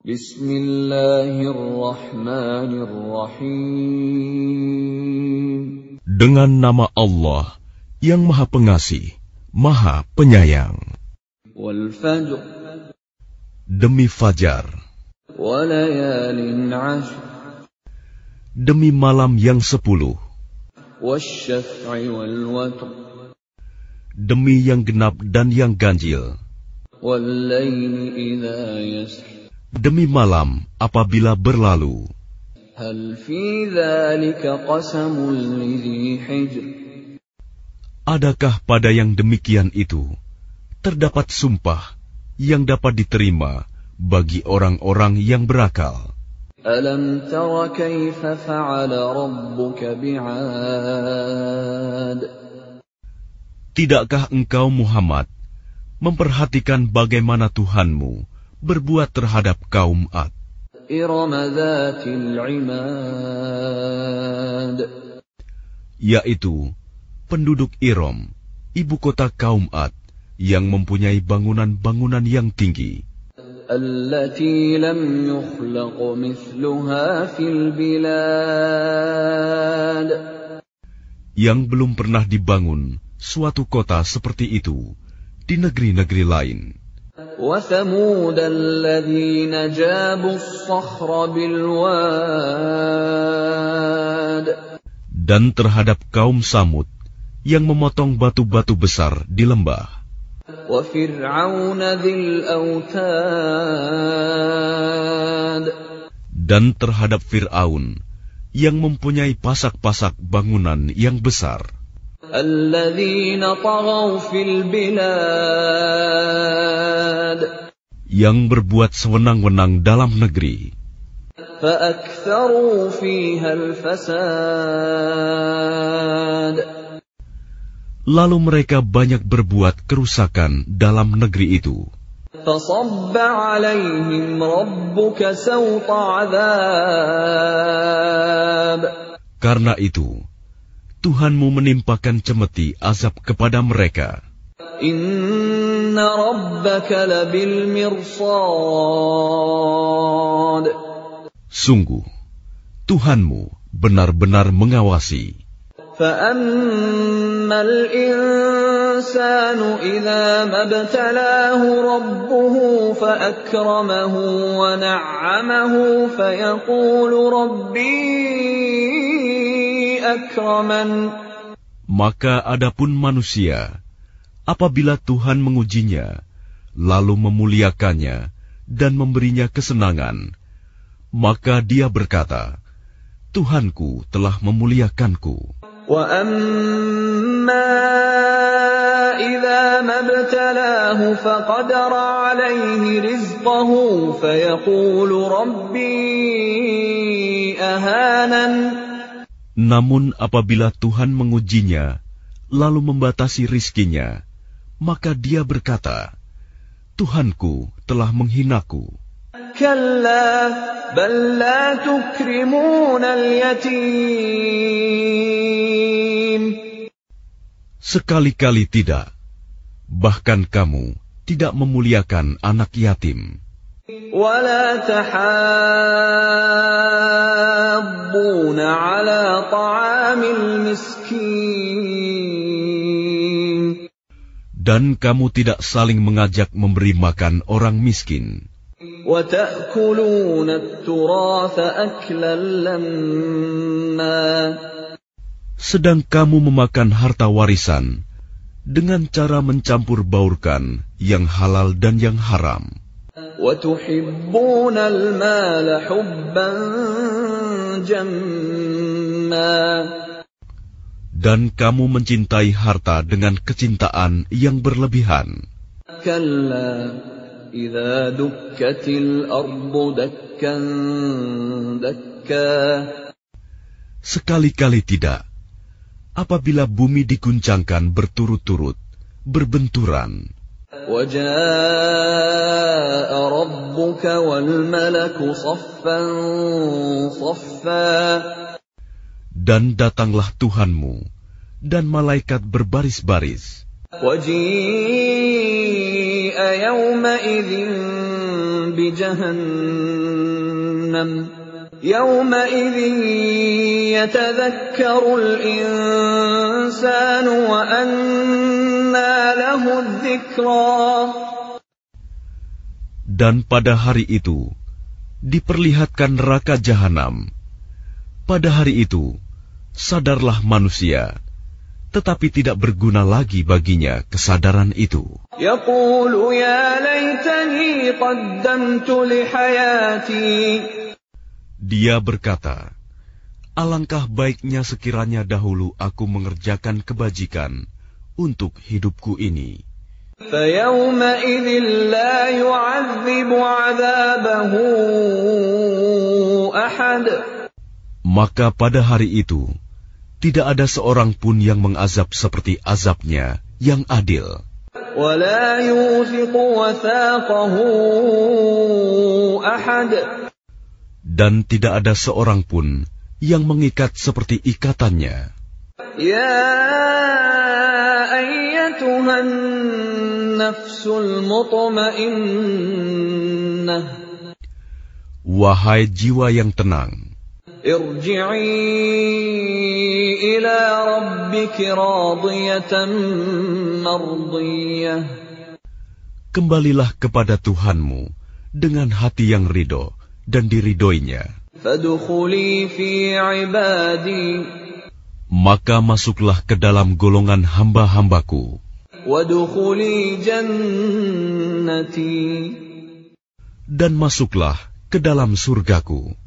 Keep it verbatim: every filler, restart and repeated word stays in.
Bismillahirrahmanirrahim. Dengan nama Allah yang Maha Pengasih, Maha Penyayang. Wal fajr. Demi fajar. Walayalin ashr. Demi malam yang sepuluh. Wasyaf'i wal watr. Demi yang genap dan yang ganjil. Wallayli idza yasr. Demi malam apabila berlalu. Hal fi dzalika qasamul lidzi hijr. Adakah pada yang demikian itu terdapat sumpah yang dapat diterima bagi orang-orang yang berakal? Alam tara kaifa fa'ala rabbuka bi'ad. Tidakkah engkau Muhammad memperhatikan bagaimana Tuhanmu berbuat terhadap kaum Ad? Iram dzatil imad. Yaitu penduduk Iram, ibu kota kaum Ad, yang mempunyai bangunan-bangunan yang tinggi. Allati lam yukhlaq mithluha fil bilad. Yang belum pernah dibangun suatu kota seperti itu di negeri-negeri lain. وَثَمُودَ الَّذِينَ جَابُوا الصَّخْرَ بِالْوَادِ. Dan terhadap kaum Samud yang memotong batu-batu besar di lembah. وَفِرْعَوْنَ ذِي الْأَوْتَادِ. Dan terhadap Fir'aun yang mempunyai pasak-pasak bangunan yang besar. الَّذِينَ طَغَوْا فِي الْبِلَادِ. Yang berbuat sewenang-wenang dalam negeri. فَأَكْثَرُوا فِيهَا الْفَسَادَ. Lalu mereka banyak berbuat kerusakan dalam negeri itu. فَصَبَّ عَلَيْهِمْ رَبُّكَ سَوْطَ عَذَابٍ. Karena itu, Tuhanmu menimpakan cemeti azab kepada mereka. Inna rabbaka labil mirsad. Sungguh, Tuhanmu benar-benar mengawasi. فَأَمَّا الْإِنسَانُ إِذَا مَا ابْتَلَاهُ رَبُّهُ فَأَكْرَمَهُ وَنَعَّمَهُ فَيَقُولُ رَبِّي أَكْرَمَنِ. Maka adapun manusia, apabila Tuhan mengujinya, lalu memuliakannya dan memberinya kesenangan, maka dia berkata, Tuhanku telah memuliakanku. وَأَمَّا إِذَا مَا ابْتَلَاهُ فَقَدَرَ عَلَيْهِ رِزْقَهُ فَيَقُولُ رَبِّي أَهَانَنِ. Namun apabila Tuhan mengujinya, lalu membatasi rizkinya, maka dia berkata, Tuhanku telah menghinaku. كَلَّا بَل لَّا تُكْرِمُونَ الْيَتِيمَ. Sekali-kali tidak, bahkan kamu tidak memuliakan anak yatim. وَلَا تَحَاضُّونَ عَلَى طَعَامِ الْمِسْكِينِ. Dan kamu tidak saling mengajak memberi makan orang miskin. وَتَأْكُلُونَ التُّرَاثَ أَكْلًا لَمًّا. Sedang kamu memakan harta warisan dengan cara mencampur baurkan yang halal dan yang haram. وَتُحِبُّونَ الْمَالَ حُبًّا جَمًّا. Dan kamu mencintai harta dengan kecintaan yang berlebihan. كَلَّا إِذَا دُكَّتِ الْأَرْضُ دَكًّا دَكًّا. Sekali-kali tidak, apabila bumi diguncangkan berturut-turut, berbenturan. وَجَاءَ رَبُّكَ وَالْمَلَكُ صَفًّا صَفًّا. Dan datanglah Tuhanmu dan malaikat berbaris-baris. وَجِيءَ يَوْمَئِذٍ بجهنم يومئذ يتذكر الإنسان وأنى له الذكرى. Dan pada hari itu diperlihatkan neraka jahanam. Pada hari itu sadarlah manusia, tetapi tidak berguna lagi baginya kesadaran itu. Yaqulu ya laitani qaddamtu li hayati. Dia berkata, alangkah baiknya sekiranya dahulu aku mengerjakan kebajikan untuk hidupku ini. فَيَوْمَئِذٍ لَا يُعَذِّبُ عَذَابَهُ أَحَدٌ. Maka pada hari itu tidak ada seorang pun yang mengazab seperti azabnya yang adil. وَلَا يُوثِقُ وَثَاقَهُ أَحَدٌ. Dan tidak ada seorang pun yang mengikat seperti ikatannya. Ya ayyatuhan nafsul mutmainnah. Wahai jiwa yang tenang, irji'i ila rabbiki radiyatan mardiyah. Kembalilah kepada Tuhanmu dengan hati yang ridho dan diridhoinya. Fadkhuli fi ibadi. Maka masuklah ke dalam golongan hamba-hambaku. Wadkhuli jannati. Dan masuklah ke dalam surgaku.